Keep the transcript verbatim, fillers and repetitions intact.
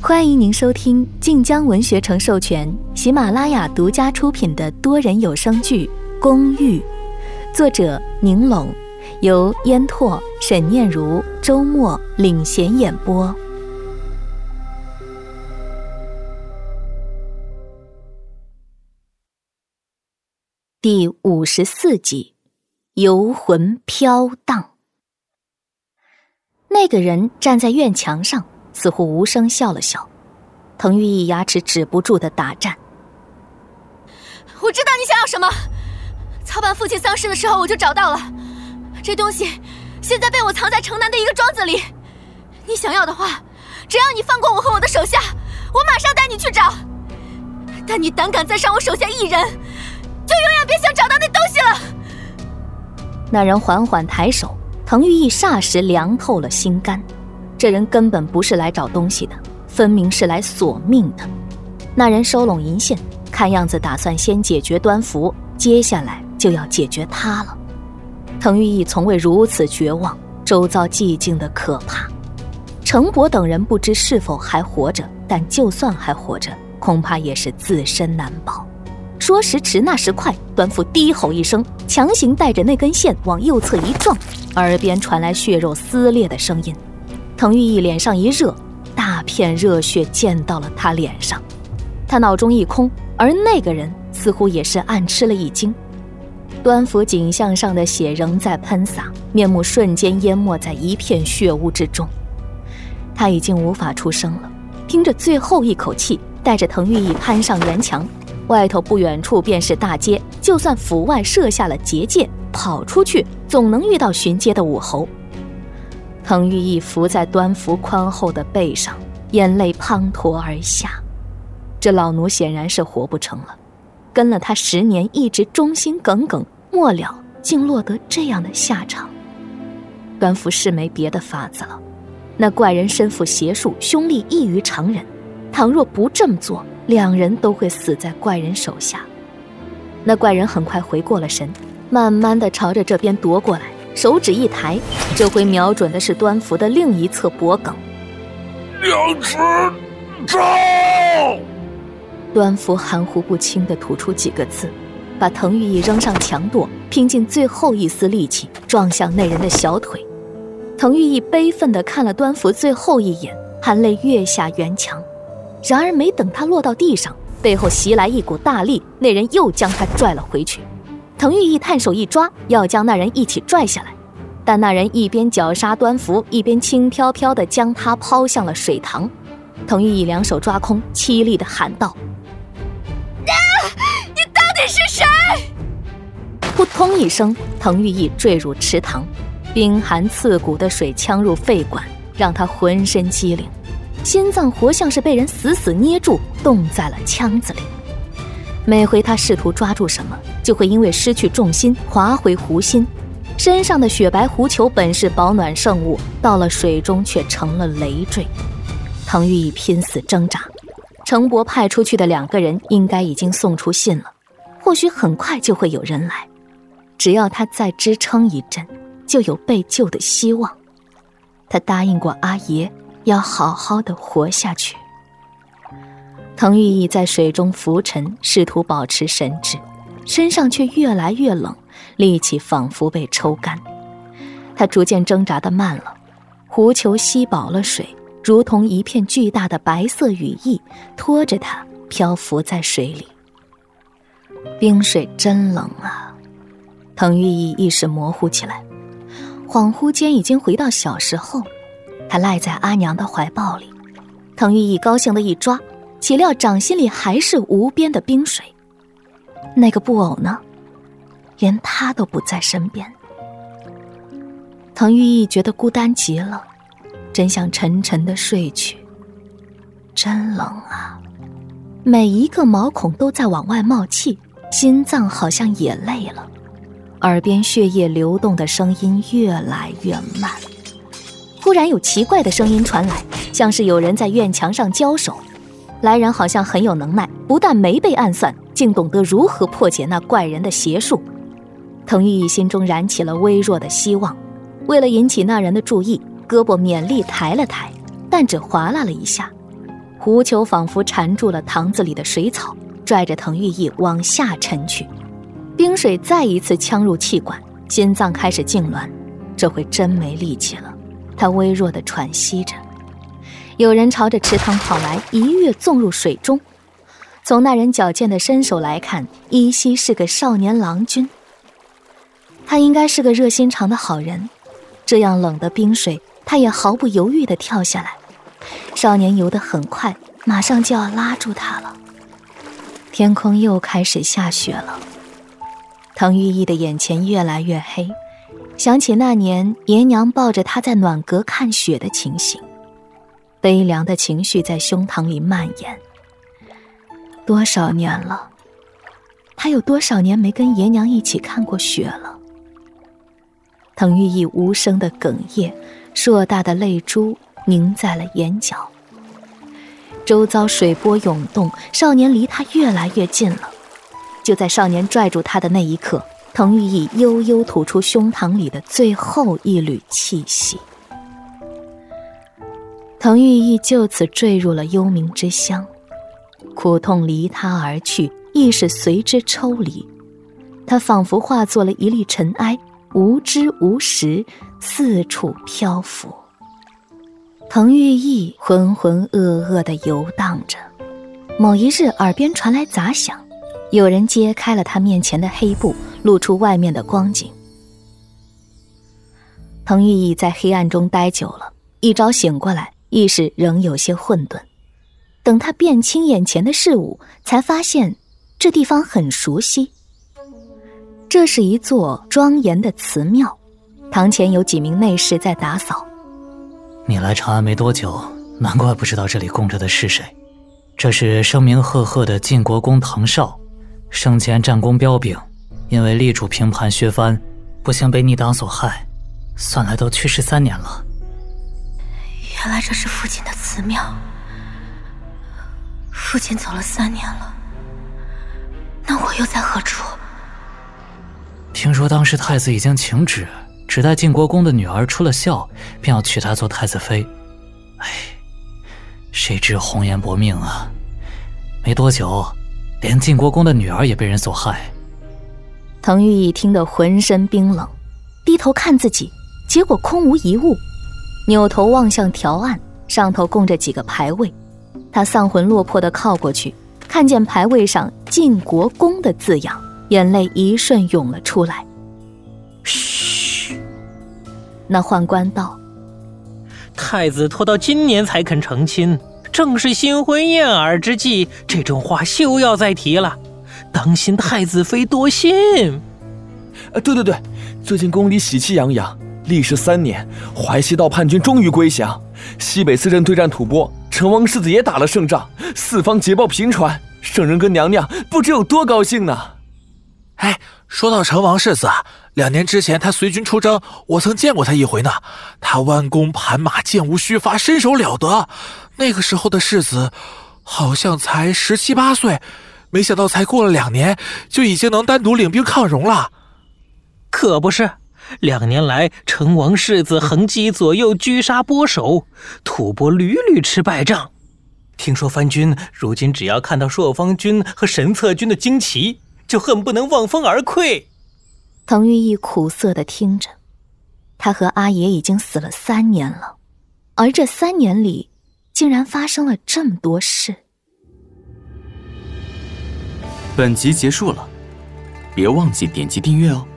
欢迎您收听晋江文学城授权、喜马拉雅独家出品的多人有声剧《公寓》，作者宁拢，由烟拓、沈念如、周末领衔演播。第五十四集，游魂飘荡。那个人站在院墙上，似乎无声笑了笑。滕玉义牙齿止不住的打颤。 我知道你想要什么，操办父亲丧事的时候我就找到了，这东西现在被我藏在城南的一个庄子里。你想要的话，只要你放过我和我的手下，我马上带你去找。但你胆敢再伤我手下一人，就永远别想找到那东西了。 那人缓缓抬手，滕玉义霎时凉透了心肝。这人根本不是来找东西的，分明是来索命的。那人收拢银线，看样子打算先解决端福，接下来就要解决他了。滕玉义从未如此绝望，周遭寂静的可怕。程伯等人不知是否还活着，但就算还活着，恐怕也是自身难保。说时迟那时快，端福低吼一声，强行带着那根线往右侧一撞，耳边传来血肉撕裂的声音。滕玉义脸上一热，大片热血溅到了他脸上，他脑中一空，而那个人似乎也是暗吃了一惊。端福颈项上的血仍在喷洒，面目瞬间淹没在一片血污之中。他已经无法出声了，拼着最后一口气，带着滕玉义攀上原墙。外头不远处便是大街，就算府外设下了结界，跑出去总能遇到巡街的武侯。滕玉义伏在端福宽厚的背上，眼泪滂沱而下。这老奴显然是活不成了，跟了他十年，一直忠心耿耿，末了竟落得这样的下场。端福是没别的法子了，那怪人身负邪术，凶力异于常人，倘若不这么做，两人都会死在怪人手下。那怪人很快回过了神，慢慢地朝着这边夺过来，手指一抬，这回瞄准的是端福的另一侧脖梗。 两尺招！ 端福含糊不清地吐出几个字，把滕玉义扔上墙垛，拼尽最后一丝力气撞向那人的小腿。滕玉义悲愤地看了端福最后一眼，含泪跃下原墙。然而没等他落到地上，背后袭来一股大力，那人又将他拽了回去。滕玉义探手一抓，要将那人一起拽下来，但那人一边绞杀端福，一边轻飘飘地将他抛向了水塘。滕玉义两手抓空，凄厉地喊道： 啊，你到底是谁？ 扑通一声，滕玉义坠入池塘，冰寒刺骨的水呛入肺管，让他浑身激灵，心脏活像是被人死死捏住，冻在了腔子里。每回他试图抓住什么，就会因为失去重心滑回湖心，身上的雪白狐球本是保暖圣物，到了水中却成了累赘。滕玉义拼死挣扎，程伯派出去的两个人应该已经送出信了，或许很快就会有人来，只要他再支撑一阵，就有被救的希望。他答应过阿爷，要好好的活下去。滕玉义在水中浮沉，试图保持神智，身上却越来越冷，力气仿佛被抽干。他逐渐挣扎得慢了，狐球吸饱了水，如同一片巨大的白色羽翼，拖着他漂浮在水里。冰水真冷啊！滕玉义意识模糊起来，恍惚间已经回到小时候，他赖在阿娘的怀抱里。滕玉义高兴地一抓，岂料掌心里还是无边的冰水。那个布偶呢？连他都不在身边。滕玉义觉得孤单极了，真想沉沉地睡去。真冷啊！每一个毛孔都在往外冒气，心脏好像也累了，耳边血液流动的声音越来越慢。忽然有奇怪的声音传来，像是有人在院墙上交手。来人好像很有能耐，不但没被暗算，竟懂得如何破解那怪人的邪术。滕玉义心中燃起了微弱的希望，为了引起那人的注意，胳膊勉力抬了抬，但只划拉了一下， 狐球仿佛缠住了塘子里的水草，拽着滕玉义往下沉去。冰水再一次呛入气管，心脏开始痉挛，这回真没力气了。他微弱地喘息着。有人朝着池塘跑来，一跃纵入水中。从那人矫健的身手来看，依稀是个少年郎君。他应该是个热心肠的好人，这样冷的冰水，他也毫不犹豫地跳下来。少年游得很快，马上就要拉住他了。天空又开始下雪了。滕玉义的眼前越来越黑，想起那年爷娘抱着他在暖阁看雪的情形，悲凉的情绪在胸膛里蔓延。多少年了，他有多少年没跟爷娘一起看过雪了？滕玉义无声的哽咽，硕大的泪珠凝在了眼角。周遭水波涌动，少年离他越来越近了。就在少年拽住他的那一刻，滕玉义悠悠吐出胸膛里的最后一缕气息。滕玉义就此坠入了幽冥之乡，苦痛离他而去，意识随之抽离。他仿佛化作了一粒尘埃，无知无识，四处漂浮。滕玉义浑浑噩噩地游荡着。某一日，耳边传来杂响，有人揭开了他面前的黑布，露出外面的光景。滕玉义在黑暗中待久了，一朝醒过来，意识仍有些混沌。等他辨清眼前的事物，才发现这地方很熟悉。这是一座庄严的祠庙，堂前有几名内侍在打扫。 你来长安没多久，难怪不知道这里供着的是谁。这是声名赫赫的晋国公滕绍，生前战功彪炳，因为力主平叛削藩，不幸被逆党所害，算来都去世三年了。 原来这是父亲的祠庙。父亲走了三年了，那我又在何处？ 听说当时太子已经请旨，只待晋国公的女儿出了孝，便要娶她做太子妃。哎，谁知红颜薄命啊！没多久，连晋国公的女儿也被人所害。 滕玉义听得浑身冰冷，低头看自己，结果空无一物。扭头望向条案，上头供着几个牌位。他丧魂落魄地靠过去，看见牌位上晋国公的字样，眼泪一瞬涌了出来。 嘘， 那宦官道： 太子拖到今年才肯成亲，正是新婚燕尔之际，这种话休要再提了，当心太子妃多心。 啊，对对对，最近宫里喜气洋洋，历时三年，淮西道叛军终于归降，西北四镇对战吐蕃，成王世子也打了胜仗，四方捷报频传，圣人跟娘娘不知有多高兴呢。 哎，说到成王世子啊，两年之前他随军出征，我曾见过他一回呢。他弯弓盘马，箭无虚发，身手了得。那个时候的世子好像才十七八岁，没想到才过了两年，就已经能单独领兵抗戎了。 可不是，两年来成王世子横击左右，狙杀波首，吐蕃屡屡吃败仗。听说藩军如今只要看到朔方军和神策军的旌旗，就恨不能望风而溃。 滕玉义苦涩地听着，他和阿爷已经死了三年了，而这三年里竟然发生了这么多事。 本集结束了，别忘记点击订阅哦。